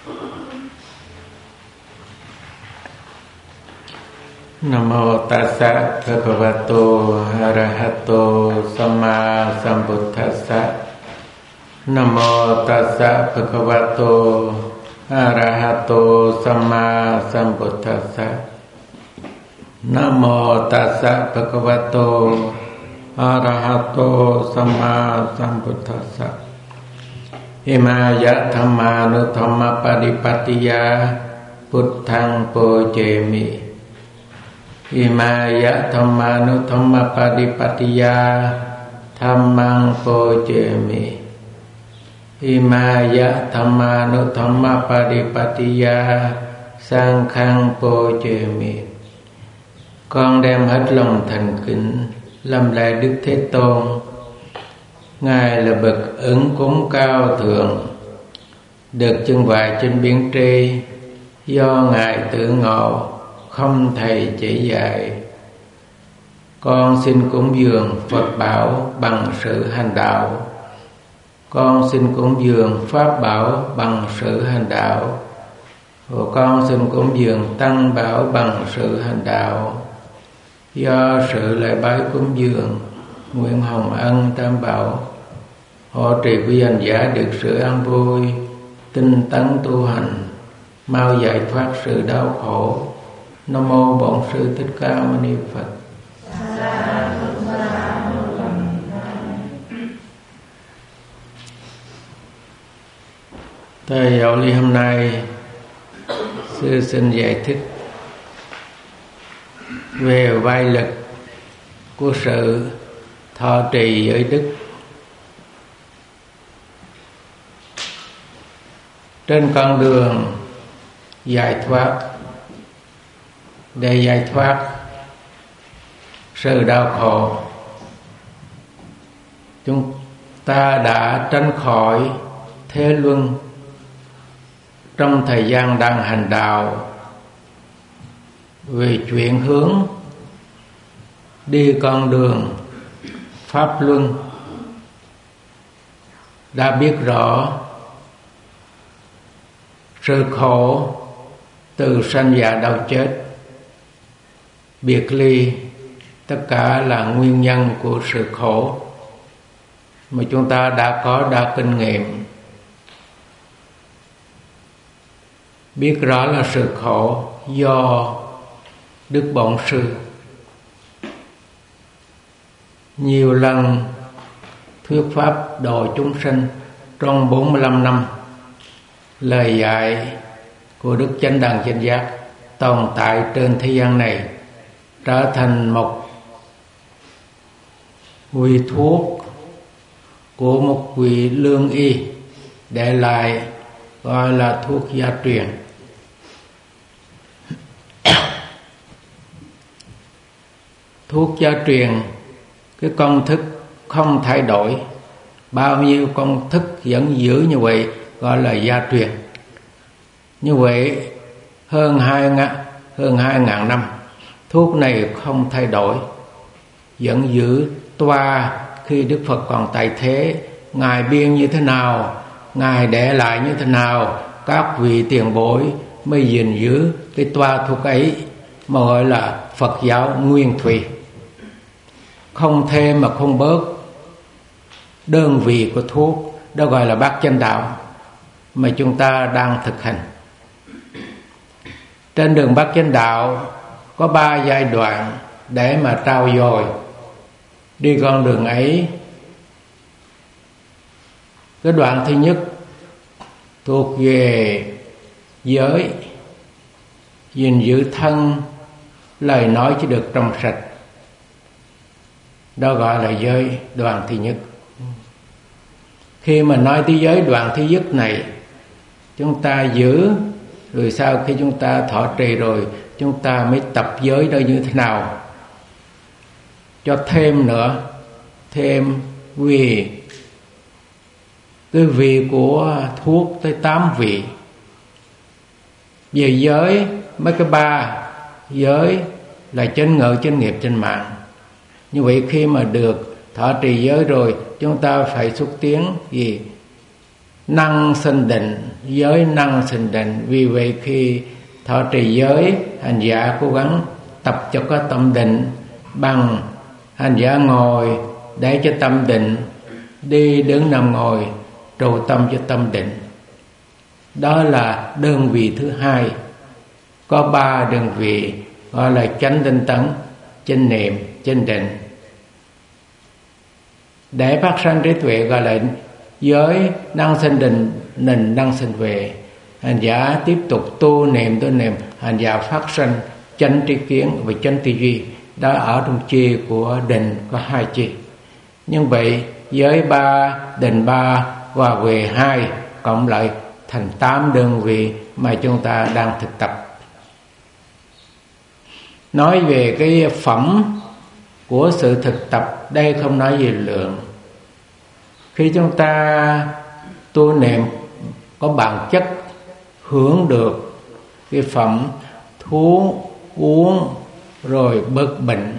Nam mô Tassa Bhagavato Arahato Samma Sambuddhassa. Nam mô Tassa Bhagavato Arahato Samma Sambuddhassa. Nam mô Tassa Bhagavato Arahato Samma Sambuddhassa. Imaya Dhammanuthamma Padipattiya Buddhaṃ Pujemi. Imaya Dhammanuthamma Padipattiya Dhammaṃ Pujemi. Imaya Dhammanuthamma Padipattiya Saṅgham Pujemi. Con đem hết lòng thành kính lâm lạy Đức Thế Tôn. Ngài là bậc ứng cúng cao thượng, được trưng bày trên biển tri, do Ngài tự ngộ, không thầy chỉ dạy. Con xin cúng dường Phật bảo bằng sự hành đạo. Con xin cúng dường Pháp bảo bằng sự hành đạo. Và con xin cúng dường Tăng bảo bằng sự hành đạo. Do sự lễ bái cúng dường, nguyện hồng ân Tam bảo hộ trì quý hành giả được sự an vui, tinh tấn tu hành, mau giải thoát sự đau khổ. Nam mô Bổn Sư Thích Ca Mâu Ni Phật. Tại giáo lý hôm nay, sư xin giải thích về vai lực của sự thọ trì giới đức. Trên con đường giải thoát, để giải thoát sự đau khổ, chúng ta đã tránh khỏi thế luân trong thời gian đang hành đạo, vì chuyển hướng đi con đường pháp luân, đã biết rõ sự khổ từ sanh già đau chết, biệt ly, tất cả là nguyên nhân của sự khổ mà chúng ta đã kinh nghiệm. Biết rõ là sự khổ do Đức Bổn Sư nhiều lần thuyết pháp độ chúng sinh trong 45 năm. Lời dạy của Đức Chánh Đẳng Chánh Giác tồn tại trên thế gian này trở thành một vị thuốc của một vị lương y để lại, gọi là thuốc gia truyền. Thuốc gia truyền, cái công thức không thay đổi, bao nhiêu công thức vẫn giữ như vậy, gọi là gia truyền. Như vậy hơn 2.000 năm, thuốc này không thay đổi, vẫn giữ toa. Khi Đức Phật còn tại thế, Ngài biên như thế nào, Ngài để lại như thế nào, các vị tiền bối mới gìn giữ cái toa thuốc ấy, mà gọi là Phật giáo nguyên thủy, không thêm mà không bớt. Đơn vị của thuốc đó gọi là bát chánh đạo mà chúng ta đang thực hành. Trên đường bát chánh đạo có 3 giai đoạn để mà trau dồi đi con đường ấy. Cái đoạn thứ nhất thuộc về giới, gìn giữ thân, lời nói chỉ được trong sạch, đó gọi là giới đoạn thứ nhất. Khi mà nói tới giới đoạn thứ nhất này, chúng ta giữ, rồi sau khi chúng ta thọ trì rồi, chúng ta mới tập giới đó như thế nào. Cho thêm nữa, thêm vì cái vị của thuốc tới 8 vị. Về giới, mấy cái 3 giới là chánh ngữ, chánh nghiệp, chánh mạng. Như vậy khi mà được thọ trì giới rồi, chúng ta phải xúc tiến gì? năng sinh định, giới năng sinh định. Vì vậy khi thọ trì giới, hành giả cố gắng tập cho có tâm định, bằng hành giả ngồi để cho tâm định, đi đứng nằm ngồi trụ tâm cho tâm định. Đó là đơn vị thứ hai. Có 3 đơn vị gọi là chánh tinh tấn, chánh niệm, chánh định. Để phát sanh trí tuệ gọi là giới năng sinh định, năng sinh huệ. Hành giả tiếp tục tu niệm, hành giả phát sanh chánh tri kiến và chánh tư duy. Đó ở trong chia của định có 2 chia. Nhưng vậy giới 3, định 3 và huệ 2 cộng lại thành 8 đơn vị mà chúng ta đang thực tập. Nói về cái phẩm của sự thực tập, đây không nói về lượng. Khi chúng ta tu niệm có bản chất hưởng được cái phẩm thuốc, uống rồi bớt bệnh.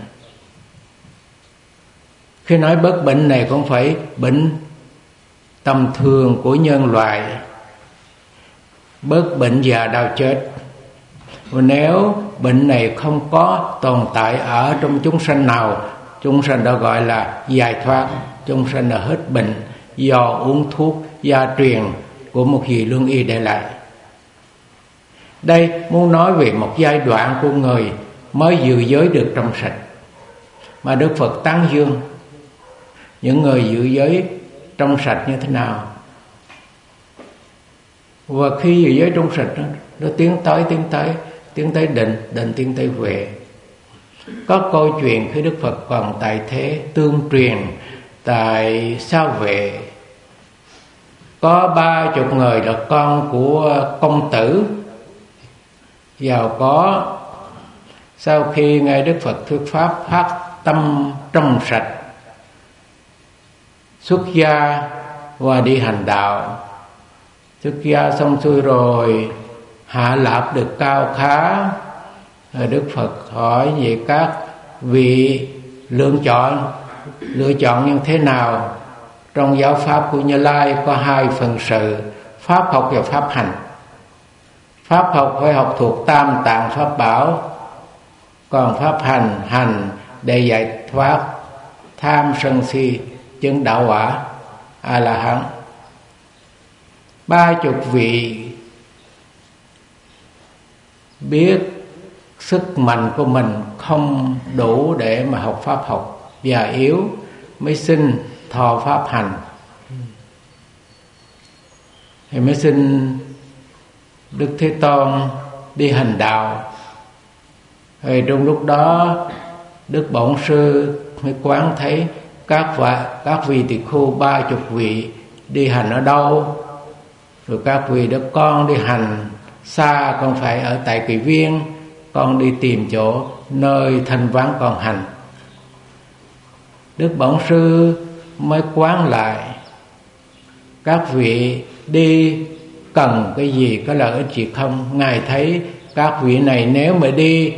Khi nói bớt bệnh này không phải bệnh tầm thường của nhân loại, bớt bệnh già đau chết. Và nếu bệnh này không có tồn tại ở trong chúng sanh nào, chúng sanh đó gọi là giải thoát, chúng sanh là hết bệnh do uống thuốc gia truyền của một vị lương y để lại. Đây muốn nói về một giai đoạn của người mới giữ giới được trong sạch, mà Đức Phật tán dương những người giữ giới trong sạch như thế nào. Và khi giữ giới trong sạch nó tiến tới định tiến tới huệ. Có câu chuyện khi Đức Phật còn tại thế tương truyền tại Sao Vệ, có 30 người là con của công tử giàu có. Sau khi nghe Đức Phật thuyết pháp, phát tâm trong sạch, xuất gia và đi hành đạo. Xuất gia xong xuôi rồi hạ lạp được cao khá. Đức Phật hỏi về các vị lựa chọn như thế nào. Trong giáo pháp của Như Lai có 2 phần sự: pháp học và pháp hành. Pháp học phải học thuộc Tam Tạng Pháp Bảo, còn pháp hành để giải thoát tham sân si, chứng đạo quả A La Hán. 30 vị biết sức mạnh của mình không đủ để mà học pháp học, già yếu mới xin thọ pháp hành, thì mới xin Đức Thế Tôn đi hành đạo. Thì trong lúc đó Đức Bổn Sư mới quán thấy các vị tỳ khưu 30 vị đi hành ở đâu. Rồi các vị đó: con đi hành xa, con phải ở tại Kỳ Viên, con đi tìm chỗ nơi thanh vắng con hành. Đức Bổn Sư mới quán lại các vị đi cần cái gì, có lợi ích gì không. Ngài thấy các vị này nếu mà đi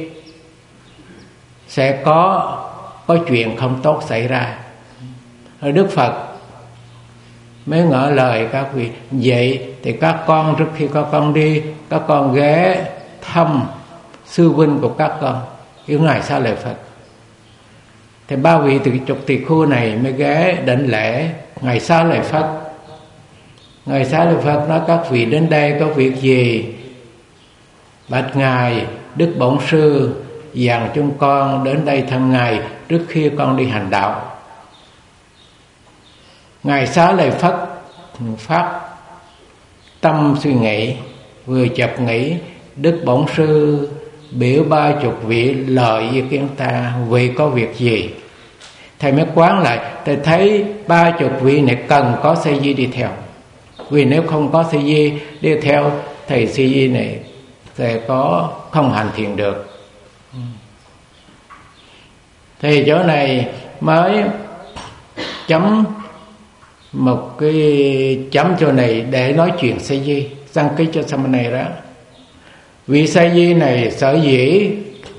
sẽ có chuyện không tốt xảy ra. Rồi Đức Phật mới ngỏ lời các vị: vậy thì các con trước khi các con đi, các con ghé thăm sư huynh của các con, yêu Ngài Xá Lợi Phật. Thì 3 vị tỳ khưu này mới ghé đảnh lễ Ngài Xá Lợi Phật. Ngài Xá Lợi Phật nói: các vị đến đây có việc gì? Bạch Ngài, Đức Bổn Sư dặn chúng con đến đây thăm Ngài trước khi con đi hành đạo. Ngài Xá Lợi Phật phát tâm suy nghĩ, vừa chợt nghĩ: Đức Bổn Sư biểu 30 vị lợi ý kiến ta, vì có việc gì? Thầy mới quán lại, thầy thấy 30 vị này cần có sa di đi theo. Vì nếu không có sa di đi theo, thầy sa di này sẽ có không hành thiền được. Thì chỗ này mới chấm một cái chấm chỗ này để nói chuyện sa di, đăng ký cho Sam này đó. Vị sa di này sở dĩ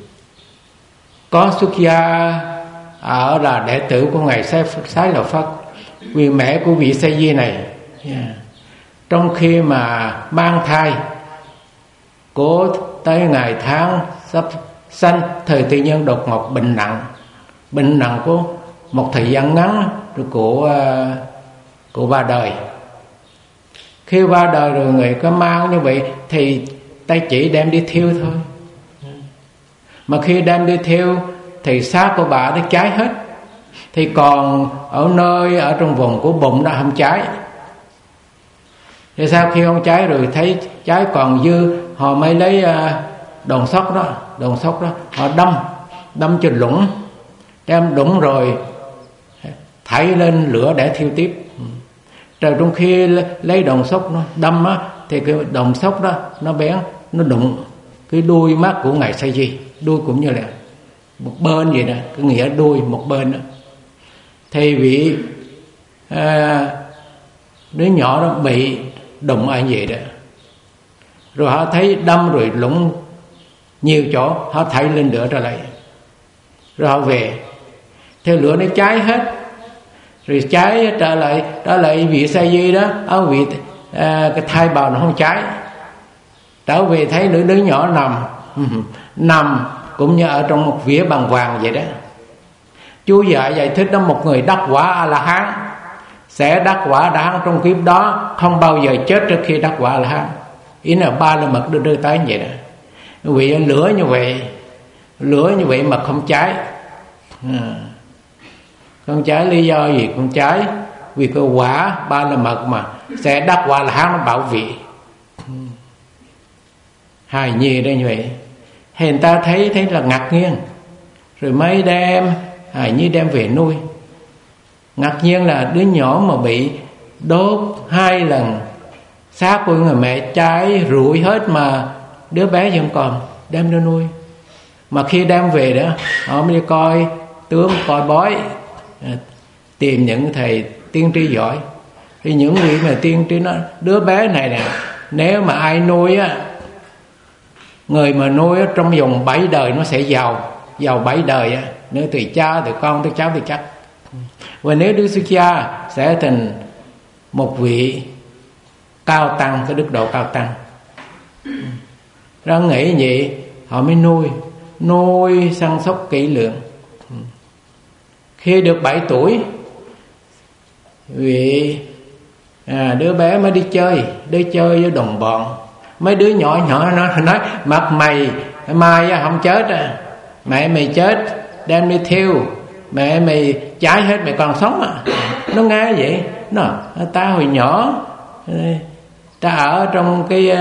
có xuất gia ở là đệ tử của Ngài Xá Lợi Phật, vì mẹ của vị sa di này trong khi mà mang thai, cố tới ngày tháng sắp sanh thì tự nhiên đột ngột bệnh nặng của một thời gian ngắn rồi của qua đời. Khi qua đời rồi người có mang như vậy thì ta chỉ đem đi thiêu thôi. Mà khi đem đi thiêu thì xác của bà nó cháy hết, thì còn ở trong vùng của bụng nó không cháy. Thì sau khi không cháy rồi thấy cháy còn dư, họ mới lấy đòn sóc đó họ đâm trên lũng, đem đũng rồi thảy lên lửa để thiêu tiếp. Rồi trong khi lấy đòn sóc nó đâm á, thì cái đòn sóc đó nó bén, nó đụng cái đuôi mắt của ngài Sa Di, đuôi cũng như là một bên vậy đó, cái nghĩa đuôi một bên đó. Thì vị đứa nhỏ đó bị đụng ở vậy đó, rồi họ thấy đâm rồi lũng nhiều chỗ, họ thảy lên lửa trở lại, rồi họ về, theo lửa nó cháy hết, rồi cháy trở lại vị Sa Di đó, ở vị cái thai bào nó không cháy, trở về thấy đứa nhỏ nằm cũng như ở trong một vỉa bằng vàng vậy đó. Chú giải thích đó, một người đắc quả A La Hán sẽ đắc quả A La Hán trong kiếp đó, không bao giờ chết trước khi đắc quả A La Hán. Ý là ba la mật đưa tới vậy đó. Vì lửa như vậy mà không cháy. Không cháy lý do gì không cháy? Vì cái quả ba la mật mà sẽ đắc quả A La Hán nó bảo vệ. Hài nhi đây như vậy, hiện ta thấy là ngạc nhiên, rồi mới đem hài nhi đem về nuôi. Ngạc nhiên là đứa nhỏ mà bị đốt 2 lần, xác của người mẹ cháy rụi hết mà đứa bé vẫn còn, đem nó nuôi. Mà khi đem về đó, họ mới đi coi tướng, coi bói, tìm những thầy tiên tri giỏi. Thì những vị mà tiên tri nói đứa bé này nè, nếu mà ai nuôi á, người mà nuôi á, trong vòng 7 đời nó sẽ giàu 7 đời á, nếu từ cha từ con tới cháu thì chắc. Và nếu đứa xuất gia sẽ thành một vị cao tăng, cái đức độ cao tăng. Ra nghĩ vậy họ mới nuôi săn sóc kỹ lưỡng. Khi được 7 tuổi, vì đứa bé mới đi chơi với đồng bọn. Mấy đứa nhỏ nó nói mặt mày mai không chết à, mẹ mày chết đem đi thiêu, mẹ mày cháy hết mày còn sống à. Nó nghe vậy, nó ta hồi nhỏ ta ở trong cái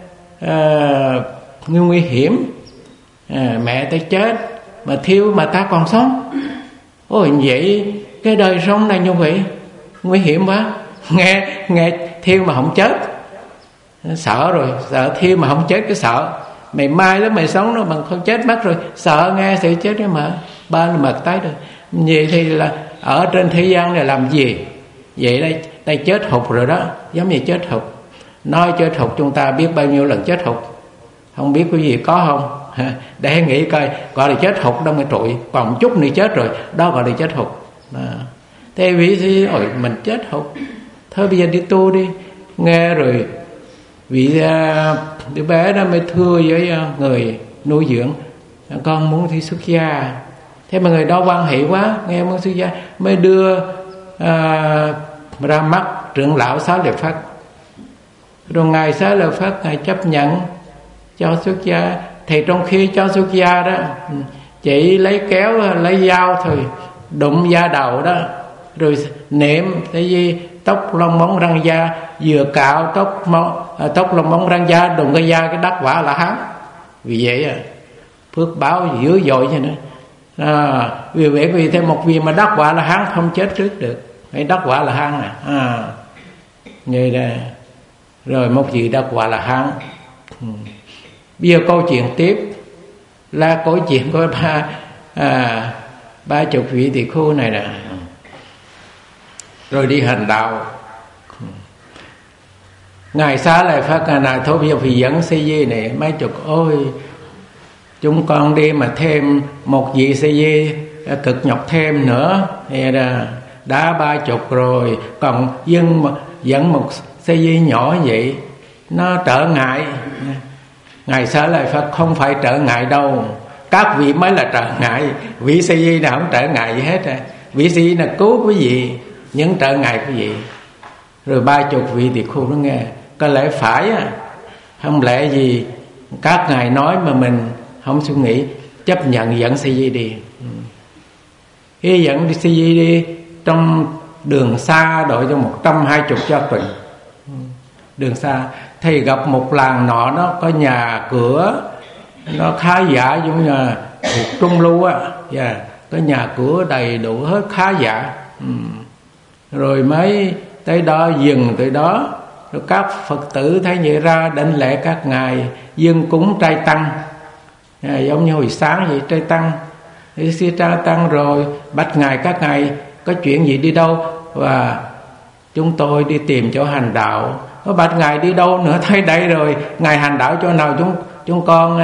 nguy hiểm, mẹ ta chết mà thiêu mà ta còn sống. Ôi vậy cái đời sống này như vậy nguy hiểm quá. Nghe thiêu mà không chết sợ rồi, sợ thiêu mà không chết cái sợ. Mày mai đó mày sống nó bằng không chết mất rồi, sợ nghe sự chết đó mà ba là mật tái rồi. Vậy thì là ở trên thế gian này làm gì? Vậy đây chết hụt rồi đó, giống như chết hụt. Nói chết hụt chúng ta biết bao nhiêu lần chết hụt, không biết cái gì có không. Để nghĩ coi, gọi là chết hụt đâu mà trụi, còn chút nữa chết rồi, đó gọi là chết hụt. Thế vì thì mình chết hụt, thôi bây giờ đi tu đi. Nghe rồi vị đứa bé đó mới thưa với người nuôi dưỡng, con muốn đi xuất gia. Thế mà người đó quan hệ quá, nghe muốn xuất gia mới đưa ra mắt trưởng lão Xá Lợi Phất. Rồi ngài Xá Lợi Phất ngài chấp nhận cho xuất gia. Thì trong khi cho xuất gia đó, chỉ lấy kéo lấy dao thôi, đụng da đầu đó, rồi niệm cái gì tóc lông móng răng da, vừa cạo tóc lông móng răng da, đụng cái da cái đắc quả là hán. Vì vậy phước báo dữ dội cho nữa. Vì thêm một vị mà đắc quả là hán không chết trước được, phải đắc quả là hán nè. Như đây. Rồi một vị đắc quả là hán. Bây giờ câu chuyện tiếp là câu chuyện của 30 vị tỳ khưu này nè. Rồi đi hành đạo. Ngài Xá Lợi Phất là thôi bây giờ phải dẫn Sa Di này mấy chục, ôi chúng con đi mà thêm một vị Sa Di cực nhọc thêm nữa thì đã 30 rồi, còn dẫn một sa di nhỏ vậy nó trở ngại. Ngài Xá Lợi Phật không phải trở ngại đâu, các vị mới là trở ngại. Vị sa di nào không trở ngại gì hết à. Vị sa di là cứu quý vị những trở ngại quý vị. Rồi 30 vị tỳ khưu nó nghe, có lẽ phải à, không lẽ gì các ngài nói mà mình không suy nghĩ, chấp nhận dẫn sa di đi. Khi dẫn sa di đi trong đường xa đội cho 120 gia tuần, đường xa thì gặp một làng nọ, nó có nhà cửa nó khá giả, giống như thuộc Trung Lưu á, có nhà cửa đầy đủ hết, khá giả. Rồi mới tới đó dừng tới đó, rồi các Phật tử thấy vậy ra đảnh lễ các ngài, dâng cúng trai tăng, giống như hồi sáng vậy, trai tăng thì xin trai tăng. Rồi bạch ngài, các ngài có chuyện gì đi đâu? Và chúng tôi đi tìm chỗ hành đạo. Có bạch ngài đi đâu nữa? Thấy đây rồi, ngài hành đạo chỗ nào chúng con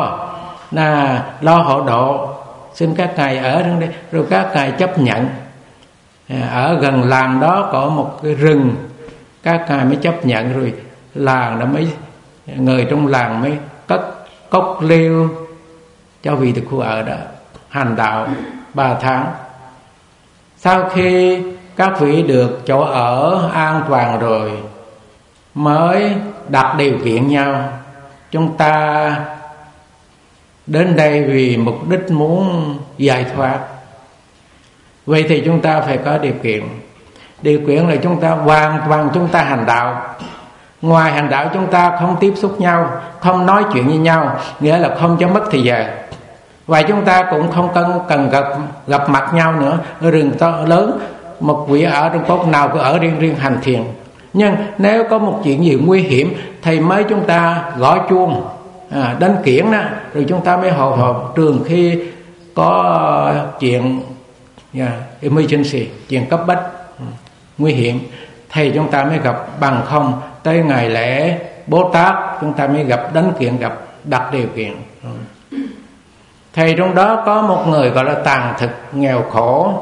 lo hộ độ, xin các ngài ở trong đây. Rồi các ngài chấp nhận. Ở gần làng đó có một cái rừng, các ngài mới chấp nhận. Rồi làng đó mới, người trong làng mới cất cốc liêu cho vị tỳ khưu ở đó hành đạo 3 tháng. Sau khi các vị được chỗ ở an toàn rồi, mới đặt điều kiện nhau. Chúng ta đến đây vì mục đích muốn giải thoát, vậy thì chúng ta phải có điều kiện. Điều kiện là chúng ta hoàn toàn chúng ta hành đạo. Ngoài hành đạo chúng ta không tiếp xúc nhau, không nói chuyện với nhau, nghĩa là không cho mất thời giờ. Và chúng ta cũng không cần gặp mặt nhau nữa. Rừng to lớn, một vị ở trong cốc nào cứ ở riêng hành thiền. Nhưng nếu có một chuyện gì nguy hiểm thì mới chúng ta gõ chuông, đánh kiển đó, rồi chúng ta mới hồi hộp. Trường khi có chuyện emergency, chuyện cấp bách, nguy hiểm, thì chúng ta mới gặp. Bằng không tới ngày lễ Bồ Tát chúng ta mới gặp, đánh kiện, gặp đặt điều kiện. Thì trong đó có một người gọi là tàn thực, nghèo khổ,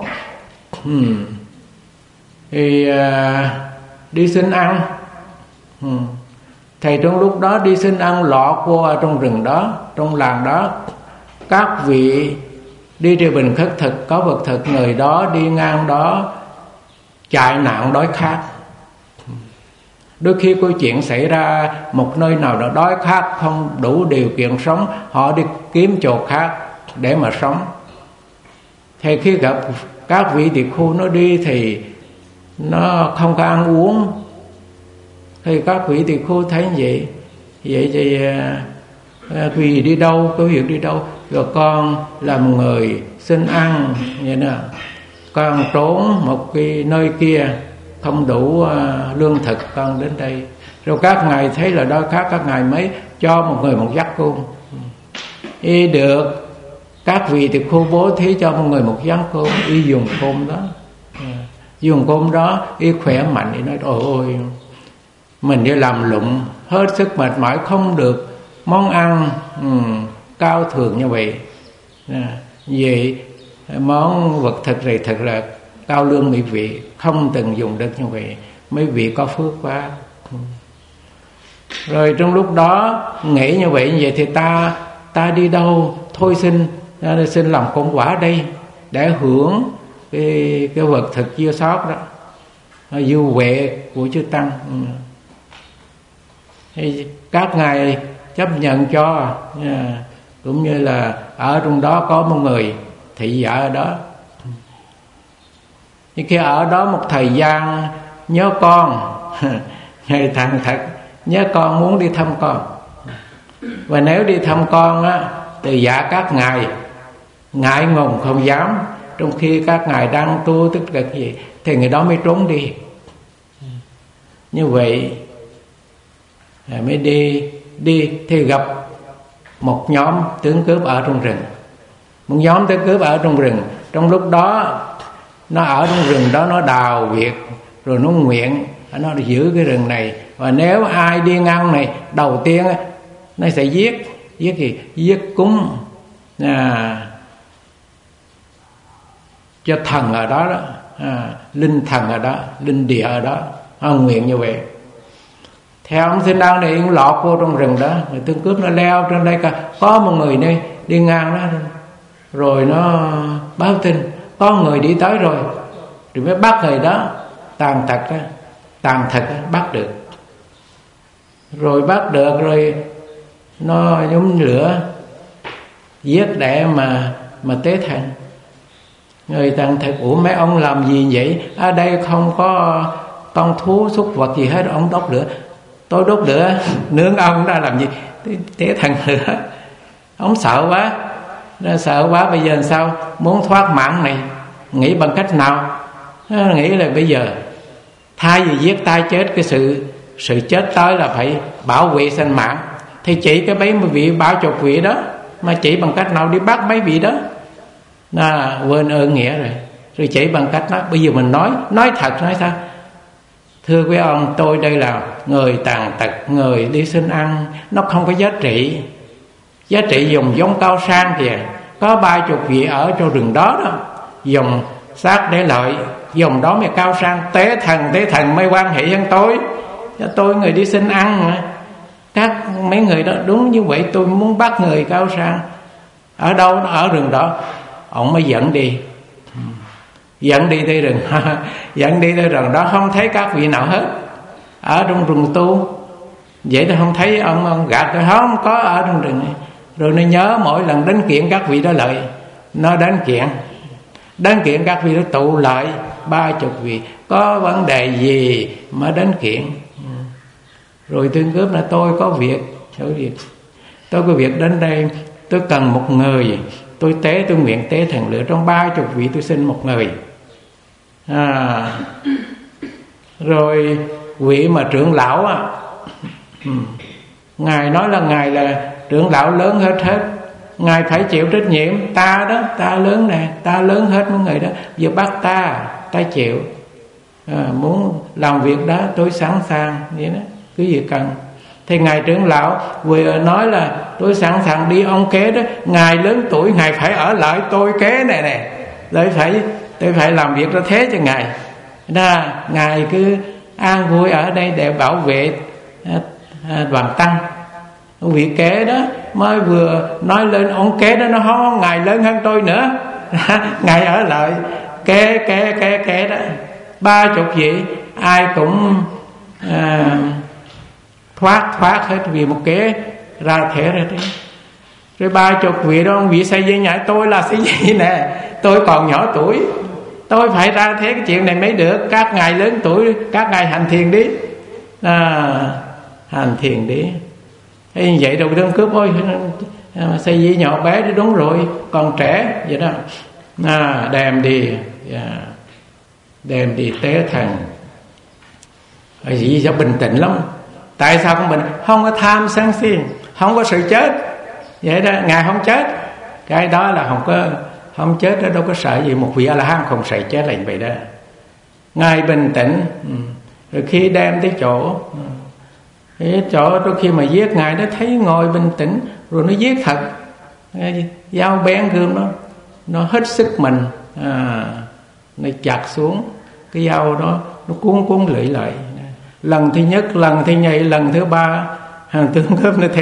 thì đi xin ăn. Thì trong lúc đó đi xin ăn lọt qua trong rừng đó, trong làng đó, các vị đi trên bình khất thực, có vật thực, người đó đi ngang đó chạy nạn đói khát. Đôi khi câu chuyện xảy ra một nơi nào đó đói khát, không đủ điều kiện sống, họ đi kiếm chỗ khác để mà sống. Thì khi gặp các vị tỳ khưu nó đi thì nó không có ăn uống. Thì các vị tỳ khưu thấy vậy thì vì đi đâu, có việc đi đâu, rồi con làm người xin ăn vậy nè, con trốn một cái nơi kia không đủ lương thực, con đến đây. Rồi các ngài thấy là đói khát, các ngài mới cho một người một giắc cơm. Y được các vị tỳ khưu bố thí cho một người một giắc cơm, y dùng cơm đó, dùng cơm đó y khỏe mạnh. Y nói ôi mình đi làm lụng hết sức mệt mỏi, không được món ăn cao thượng như vậy. Vậy món vật thực này thật là cao lương mỹ vị, không từng dùng được như vậy. Mấy vị có phước quá. Rồi trong lúc đó nghĩ như vậy thì ta đi đâu? Thôi xin làm công quả đây để hưởng cái vật thực dư sót đó, dư huệ của chư tăng. Thì các ngài chấp nhận cho, cũng như là ở trong đó có một người thị giả ở đó. Nhưng khi ở đó một thời gian nhớ con, ngày thằng thật nhớ con, muốn đi thăm con. Và nếu đi thăm con á, thì dạ các ngài ngại ngùng không dám, trong khi các ngài đang tu tức là gì, thì người đó mới trốn đi. Như vậy mới đi thì gặp một nhóm tướng cướp ở trong rừng. Một nhóm tướng cướp ở trong rừng. Trong lúc đó nó ở trong rừng đó, nó đào việc, rồi nó nguyện nó giữ cái rừng này. Và nếu ai đi ngang này, đầu tiên nó sẽ giết gì? Giết cúng cho thần ở đó, linh thần ở đó, linh địa ở đó, nguyện như vậy. Theo ông Sinh Đăng này cũng lọt vô trong rừng đó, người tướng cướp nó leo trên đây, có một người này đi ngang đó, rồi nó báo tin có người đi tới rồi mới bắt người đó tàn thật bắt được. Rồi bắt được rồi nó nhóm lửa giết để mà tế thần. Người tàn thật, ủa mấy ông làm gì vậy? Ở đây không có con thú súc vật gì hết, ông đốt lửa. Tôi đốt lửa nướng ông ra làm gì? Tế thần lửa. Ông sợ quá, nó sợ quá. Bây giờ làm sao? Muốn thoát mạng này, nghĩ bằng cách nào? Nó nghĩ là bây giờ thay vì giết ta chết, cái sự chết tới là phải bảo vệ sinh mạng, thì chỉ cái mấy vị 30 vị đó, mà chỉ bằng cách nào đi bắt mấy vị đó? Nó quên ơn nghĩa rồi. Rồi chỉ bằng cách đó, bây giờ mình nói thật, nói sao? Thưa quý ông, tôi đây là người tàn tật, người đi xin ăn, nó không có giá trị. Giá trị dùng giống cao sang kìa, có 30 vị ở trong rừng đó đó, dùng xác để lợi, dùng đó mới cao sang. Tế thần mới quan hệ hơn tôi người đi xin ăn mà. Các mấy người đó đúng như vậy, tôi muốn bắt người cao sang. Ở đâu? Ở rừng đó. Ông mới dẫn đi tới rừng dẫn đi tới rừng đó, không thấy các vị nào hết. Ở trong rừng tu vậy thì không thấy ông gạt, không có ở trong rừng này. Rồi nó nhớ mỗi lần đến kiện các vị đó lợi, nó đến kiện các vị đó tụ lại 30 vị, có vấn đề gì mà đến kiện. Rồi tướng cướp là tôi có việc đến đây, tôi cần một người, tôi nguyện tế thần lửa, trong 30 vị tôi xin một người. Rồi vị mà trưởng lão á, ngài nói là ngài là trưởng lão lớn hết, ngài phải chịu trách nhiệm. Ta lớn nè, ta lớn hết mấy người đó, giờ bắt ta chịu. Muốn làm việc đó tôi sẵn sàng vậy đó, cứ gì cần. Thì ngài trưởng lão vừa nói là tôi sẵn sàng đi. Ông kế đó, ngài lớn tuổi, ngài phải ở lại tôi kế này nè, tôi phải làm việc cho thế cho ngài. Ngài cứ an vui ở đây để bảo vệ đoàn tăng. Vị kế đó mới vừa nói lên, ông kế đó nó không, ngài lớn hơn tôi nữa ngài ở lại kế đó 30 vị, ai cũng thoát hết vì một kế ra thể ra đấy. Rồi 30 vị đó, ông vị xây dây nhảy, tôi là xây dây nè, tôi còn nhỏ tuổi, tôi phải ra thế cái chuyện này mới được. Các ngài lớn tuổi, các ngài hành thiền đi, hành thiền đi. Thế như vậy đâu tướng cướp ơi, xây dây nhỏ bé thì đúng rồi, còn trẻ vậy đó. Đem đi tế thần. Vì sao bình tĩnh lắm? Tại sao không bình? Không có tham sân si, không có sự chết. Vậy đó, ngài không chết. Cái đó là không chết đó, đâu có sợ gì. Một vị A-la-hán không sợ chết là vậy đó. Ngài bình tĩnh. Rồi khi đem tới chỗ, đôi khi mà giết ngài đó, thấy ngồi bình tĩnh, rồi nó giết thật. Dao bén gươm đó, nó hết sức mình, nó chặt xuống cái dao đó, nó cuốn lưỡi lại. Lần thứ nhất, lần thứ nhì, lần thứ ba, hàng tướng cướp nó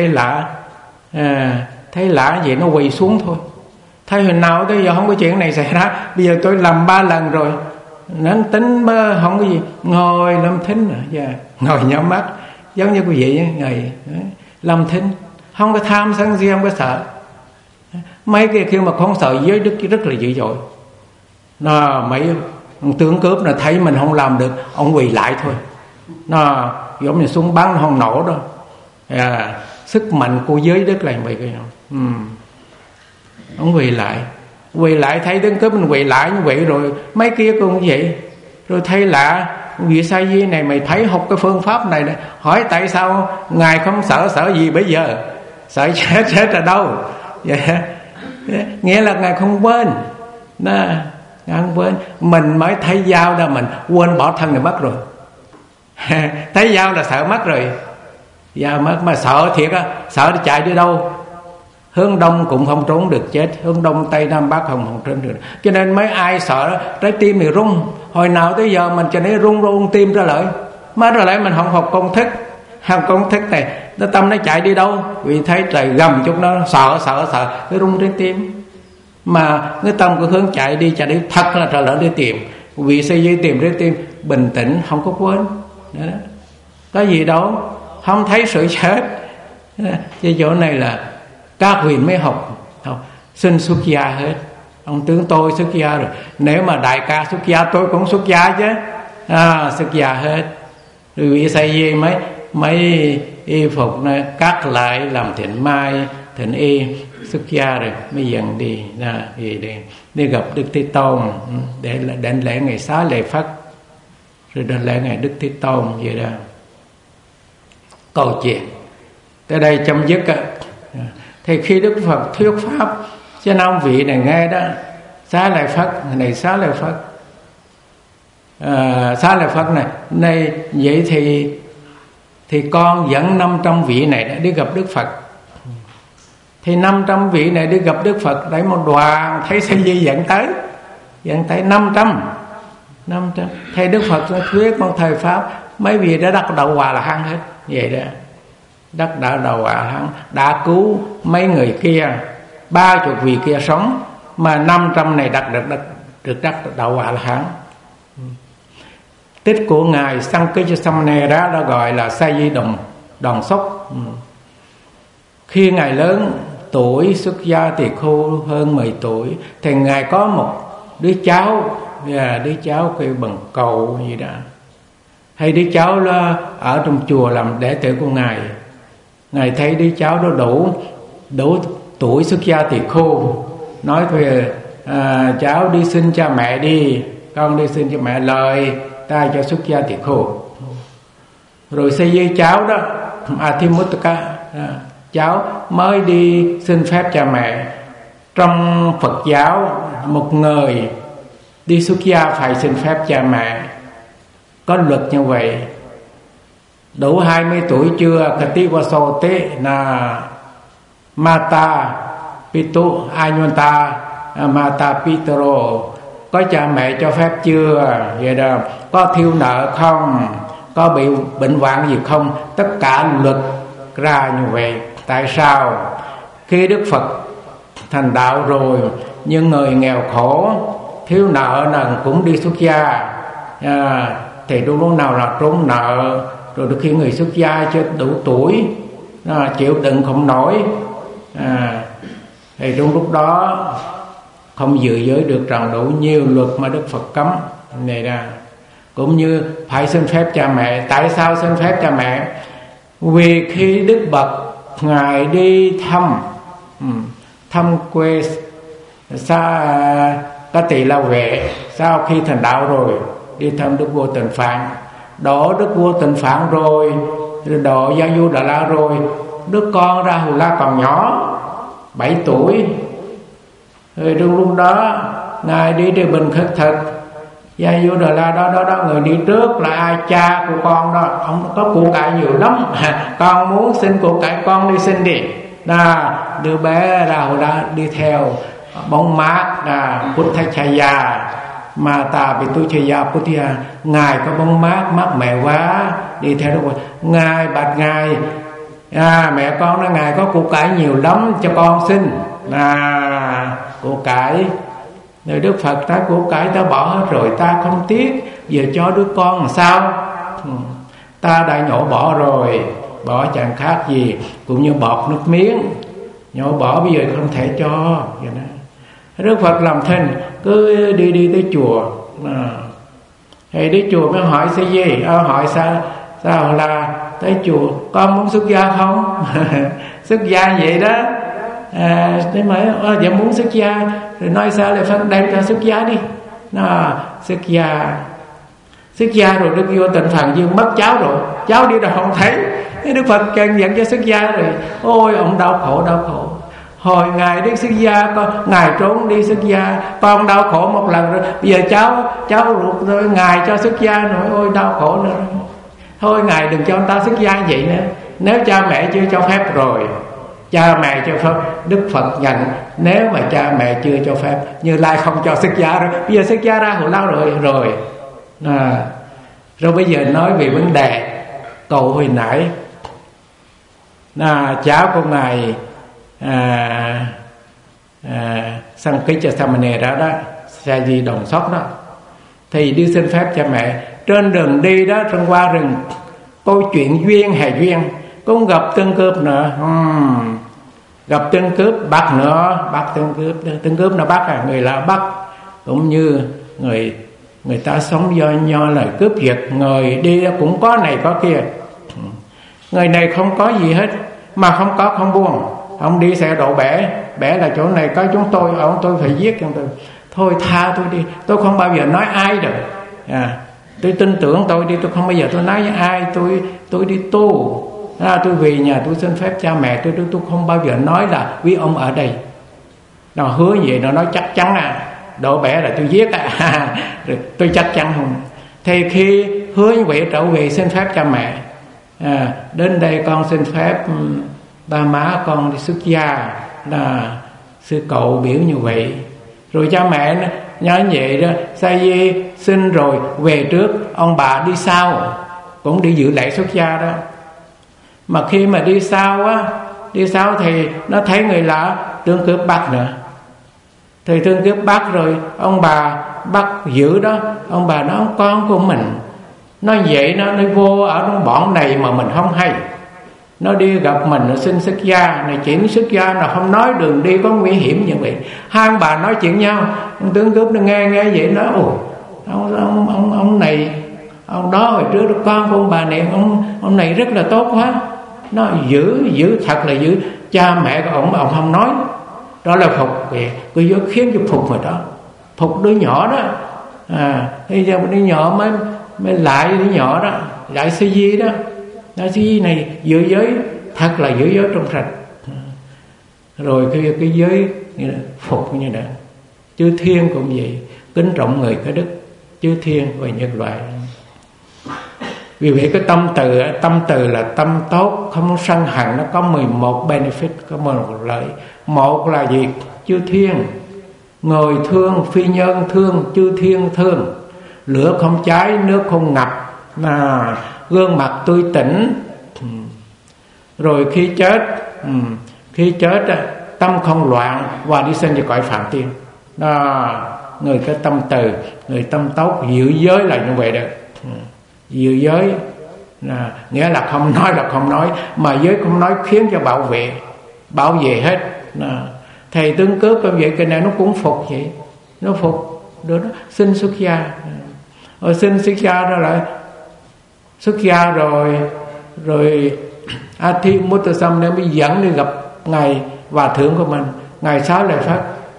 thấy lạ vậy, nó quỳ xuống thôi. Thấy hồi nào tới giờ không có chuyện này xảy ra, bây giờ tôi làm 3 lần rồi, nó tính mơ không có gì, ngồi lâm thính ngồi nhắm mắt giống như quý vị ngồi lâm thính, không có tham sân si, không có sợ. Mấy cái khi mà không sợ giới đức rất là dữ dội. Mấy tướng cướp là thấy mình không làm được, ông quỳ lại thôi. Nó giống như súng bắn không nổ đâu. Sức mạnh của giới đức là vậy cái nào. Ông quỳ lại thấy tướng cướp mình quỳ lại như vậy, rồi mấy kia cũng vậy. Rồi thấy lạ, vị sa di này mày thấy học cái phương pháp này nè, hỏi tại sao ngài không sợ gì bây giờ? Sợ chết ở đâu? Vậy nghĩa là ngài không quên. Ngài không quên. Mình mới thấy dao đó, mình quên bỏ thân này mất rồi. Thấy dao là sợ mất rồi. Dao mất mà sợ thiệt á, sợ đi chạy đi đâu. Hướng đông cũng không trốn được chết, hướng đông tây nam bắc không trốn được. Cho nên mấy ai sợ trái tim thì rung. Hồi nào tới giờ mình cho nên rung tim ra lại, mới ra lại mình không học công thức Ham công thức này, nó tâm nó chạy đi đâu? Vì thấy trời gầm chút nó sợ, cái rung trên tim. Mà cái tâm của hướng chạy đi thật là trời lỡ đi tìm. Vì sợi dây tìm trên tim, bình tĩnh không có quên. Đó. Có gì đâu, không thấy sự chết. Cái chỗ này là các vị mới học xin xuất gia hết. Ông tướng tôi xuất gia rồi, nếu mà đại ca xuất gia tôi cũng xuất gia chứ. Xuất gia hết. Rồi vị sợi dây mấy y phục này cắt lại làm thịnh mai, thịnh y xuất gia rồi mới dần đi đi gặp Đức Thế Tôn để đến lễ ngày Xá Lợi Phất, rồi đến lễ ngày Đức Thế Tôn vậy đó. Câu chuyện tới đây chấm dứt. Thì khi Đức Phật thuyết pháp cho 5 vị này nghe đó, Xá Lợi Phất này, Xá Lợi Phất, Xá Lợi Phất này vậy thì con dẫn 500 vị này đã đi gặp Đức Phật. Thì 500 vị này đi gặp Đức Phật, đấy một đoàn thấy sợi dây dẫn tới 500. Thầy Đức Phật nó thuyết một thời pháp, mấy vị đã đắc đạo Hòa La Hán hết vậy đó. Đắc đạo Hòa La Hán đã cứu mấy người kia, 30 vị kia sống, mà 500 này được đắc đạo Hòa La Hán. Tích của ngài Sankhasamnera đó gọi là Sa Di Đòn Sốc. Khi ngài lớn tuổi xuất gia tỳ khưu hơn 10 tuổi thì ngài có một đứa cháu, đứa cháu kêu bằng Cầu gì đó. Hay đứa cháu là ở trong chùa làm đệ tử của ngài. Ngài thấy đứa cháu đó đủ tuổi xuất gia tỳ khưu, nói về cháu đi xin cha mẹ đi, con đi xin cha mẹ lời ta cho xuất gia tỳ khưu. Rồi xây dây cháu đó Athimuttaka, cháu mới đi xin phép cha mẹ. Trong Phật giáo, một người đi xuất gia phải xin phép cha mẹ, có luật như vậy. Đủ 20 tuổi chưa, Kativasote na Mata Pitu Anyanta Mata Pitaro, có cha mẹ cho phép chưa, vậy đó, có thiêu nợ không, có bị bệnh hoạn gì không, tất cả luật ra như vậy. Tại sao? Khi Đức Phật thành đạo rồi, nhưng người nghèo khổ thiếu nợ nần cũng đi xuất gia, thì lúc nào là trốn nợ. Rồi đôi khi người xuất gia chưa đủ tuổi, chịu đựng không nổi, thì trong lúc đó không giữ giới được tròn đủ nhiều luật mà Đức Phật cấm này ra. Cũng như phải xin phép cha mẹ. Tại sao xin phép cha mẹ? Vì khi Đức Bậc ngài đi thăm quê Ca Tỳ La Vệ, sau khi thành đạo rồi đi thăm Đức Vua Tịnh Phạn, đổ Đức Vua Tịnh Phạn rồi độ Gia Du Đà La rồi, đứa con Ra Hù La còn nhỏ 7 tuổi. Rồi trong lúc đó ngài đi Bình Khất Thực, Gia Du Đà La đó người đi trước là ai? Cha của con đó, ông có của cải nhiều lắm, con muốn xin của cải con đi xin đi. Đứa bé Ra Hù La đi theo bóng mát Puthachaya Mata Pituchaya Puthya, ngài có bóng mát mẻ quá, đi theo đó. Ngài bạch ngài, mẹ con nói ngài có của cải nhiều lắm cho con xin của cải. Rồi Đức Phật ta của cải ta bỏ hết rồi, ta không tiếc, giờ cho đứa con làm sao? Ta đã nhổ bỏ rồi, bỏ chẳng khác gì cũng như bọt nước miếng, nhổ bỏ bây giờ không thể cho vậy đó. Đức Phật làm thinh cứ đi tới chùa, thì đến chùa mới hỏi sẽ gì? Hỏi sao là tới chùa con muốn xuất gia không? Xuất gia vậy đó. Thế mới dạ muốn xuất gia. Rồi nói sao lại Phật đem cho xuất gia đi. Xuất gia rồi Đức Vua Tịnh Phạn Dương mất cháu rồi, cháu đi đâu không thấy. Thế Đức Phật cần dẫn cho xuất gia rồi. Ôi ông đau khổ. Hồi ngài đi xuất gia, ngài trốn đi xuất gia, con đau khổ một lần rồi, bây giờ cháu ruột rồi ngài cho xuất gia rồi, ôi đau khổ nữa. Thôi ngài đừng cho ta xuất gia vậy nữa. Nếu cha mẹ chưa cho phép rồi, cha mẹ cho phép, Đức Phật nhận. Nếu mà cha mẹ chưa cho phép, Như Lai không cho xuất gia rồi, bây giờ xuất gia Ra Hù La rồi. Rồi bây giờ nói về vấn đề cầu hồi nãy, cháu của ngài Sankhicha Samanera đó, Sa Di Đồng Sóc đó, thì đi xin phép cha mẹ. Trên đường đi đó, trong qua rừng, câu chuyện duyên hà duyên, cũng gặp tên cướp nữa. Gặp tên cướp bắt nữa, bắt tên cướp nó bắt người lạ bắt, cũng như người ta sống do lời cướp giật, người đi cũng có này có kia. Người này không có gì hết, mà không buồn, ông đi xe đổ bẻ là chỗ này có chúng tôi phải giết chúng tôi, thôi tha tôi đi, tôi không bao giờ nói ai được. Tôi tin tưởng tôi đi, tôi không bao giờ tôi nói với ai. Tôi đi tu, tôi về nhà tôi xin phép cha mẹ tôi không bao giờ nói là quý ông ở đây. Nó hứa vậy, nó nói chắc chắn đổ bẻ là tôi giết tôi chắc chắn không. Thì khi hứa như vậy trở về xin phép cha mẹ, đến đây con xin phép ba má con đi xuất gia, là sư cậu biểu như vậy. Rồi cha mẹ nhớ vậy đó, Sa Di xin rồi về trước, ông bà đi sau, cũng đi dự lễ xuất gia đó. Mà khi mà đi sau thì nó thấy người lạ, tướng cướp bắt nữa. Thì tướng cướp bắt rồi, ông bà bắt giữ đó. Ông bà nói con của mình nó vậy, nó vô ở trong bọn này mà mình không hay. Nó đi gặp mình, nó xin xuất gia, này chuyện xuất gia là không nói đường đi có nguy hiểm như vậy. Hai ông bà nói chuyện nhau, ông tướng cướp nó nghe vậy, nói ông này, ông đó hồi trước đó, con của ông bà này, ông này rất là tốt quá. Nó giữ thật là giữ. Cha mẹ của ông không nói. Đó là phục cái giới khiến cho phục rồi đó. Phục đứa nhỏ đó. Bây giờ đứa nhỏ mới lại đứa nhỏ đó, lại Sa Di đó. Sa Di này giữ giới, thật là giữ giới trong sạch. Rồi cái giới phục như đó. Chư thiên cũng vậy, kính trọng người có đức, chư thiên và nhân loại. Vì vậy cái tâm từ là tâm tốt, không sân hận. Nó có 11 benefit, có 11 lợi. Một là gì? Chư thiên, người thương, phi nhân thương, chư thiên thương. Lửa không cháy, nước không ngập, gương mặt tươi tỉnh. Rồi khi chết tâm không loạn và đi sinh vào cõi Phạm Tiên. Người có tâm từ, người tâm tốt, giữ giới là như vậy đó. Giữ giới nghĩa là không nói là không nói, mà giới không nói khiến cho bảo vệ hết. Thầy tướng cướp comme vậy, cái này nó cũng phục vậy, nó phục đó, xin xuất gia. Xin xuất gia đó lại xuất gia rồi Athi Muttasam nên mới dẫn đi gặp ngài hòa thượng của mình, ngài Sáu Lợi Phất.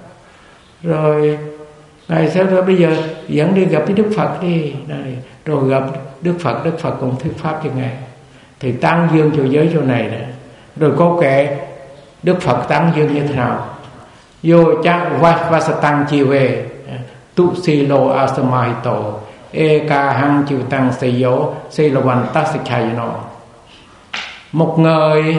Rồi ngài Sáu Lợi bây giờ dẫn đi gặp cái Đức Phật đi. Rồi gặp Đức Phật cũng thuyết pháp cho ngài, thì tán dương cho giới chỗ này nè. Rồi có kệ Đức Phật tán dương như thế nào? Vô cha vasatang chive tu silo asamahito eka hang chiu tăng seyo silawan tasikayano. Một người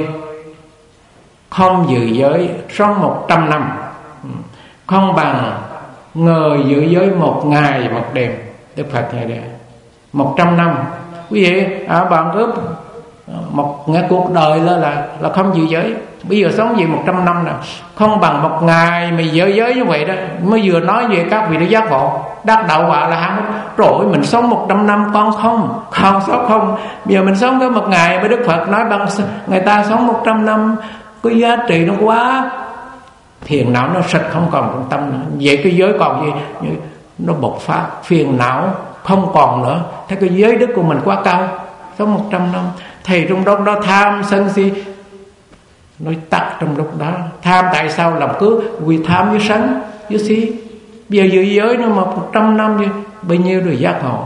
không giữ giới trong 100 năm không bằng người giữ giới 1 ngày 1 đêm. Đức Phật này đây 100 năm. Quý vị bạn cướp một cuộc đời là không giữ giới. Bây giờ sống gì 100 năm nè, không bằng 1 ngày mà giữ giới như vậy đó. Mới vừa nói về các vị đã giác ngộ đắc đạo quả là hẳn rồi. Mình sống 100 năm con không sống không. Bây giờ mình sống có 1 ngày mà Đức Phật nói bằng người ta sống 100 năm, cái giá trị nó quá, phiền não nó sạch không còn trong tâm nữa. Vậy cái giới còn gì, nó bộc phát phiền não không còn nữa. Thế cái giới đức của mình quá cao, sống 100 năm. Thì trong đó tham sân si nó tắt trong lúc đó. Tham tại sao làm cứ vì tham với sân với si. Bây giờ giữ giới nó mà 100 năm chứ bao nhiêu rồi giác ngộ.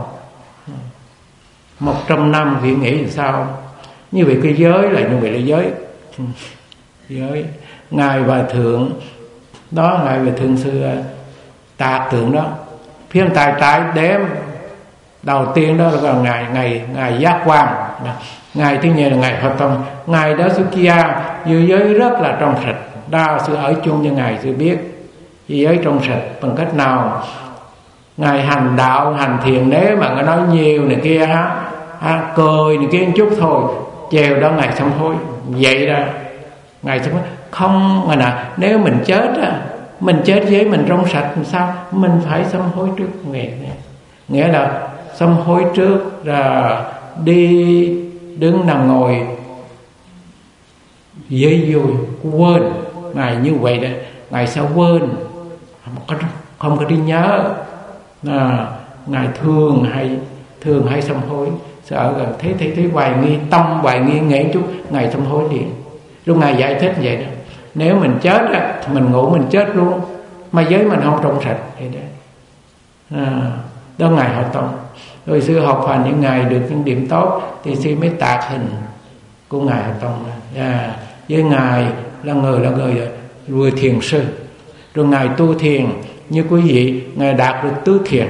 100 năm thì nghĩ làm sao. Như vậy cái giới là như vậy là giới. Ngài Hòa Thượng đó, ngài Hòa Thượng sư Tạc Thượng đó, phiên tài trái đếm đầu tiên đó là ngài Giác Quan. Ngài thứ nhì là ngài Phật Tông. Ngài đó xuất gia giữ giới rất là trong sạch. Đa sự ở chung với ngài sự biết giữ giới trong sạch bằng cách nào. Ngài hành đạo hành thiền, nếu mà ngài nói nhiều này kia cười này kia một chút thôi, chiều đó Ngài sám hối. Vậy đó Ngài sám hối. Không mà nào, nếu mình chết á, mình chết với mình trong sạch làm sao? Mình phải sám hối trước Ngài. Nghĩa là sám hối trước, rồi đi đứng nằm ngồi với vui, quên. Ngài như vậy đó, Ngài sao quên, không có đi nhớ. Ngài thường hay sám hối. Sợ gần thấy hoài nghi tâm, hoài nghi nghẹn chút, Ngài sám hối liền. Rồi Ngài giải thích vậy đó, nếu mình chết á, mình ngủ mình chết luôn, mà giới mình không trong sạch vậy đó. Đó Ngài Họ Tông. Rồi sư học hành những Ngài được những điểm tốt thì sư mới tạc hình của Ngài Họ Tông. Với Ngài là người vừa thiền sư, rồi Ngài tu thiền như quý vị, Ngài đạt được tứ thiền.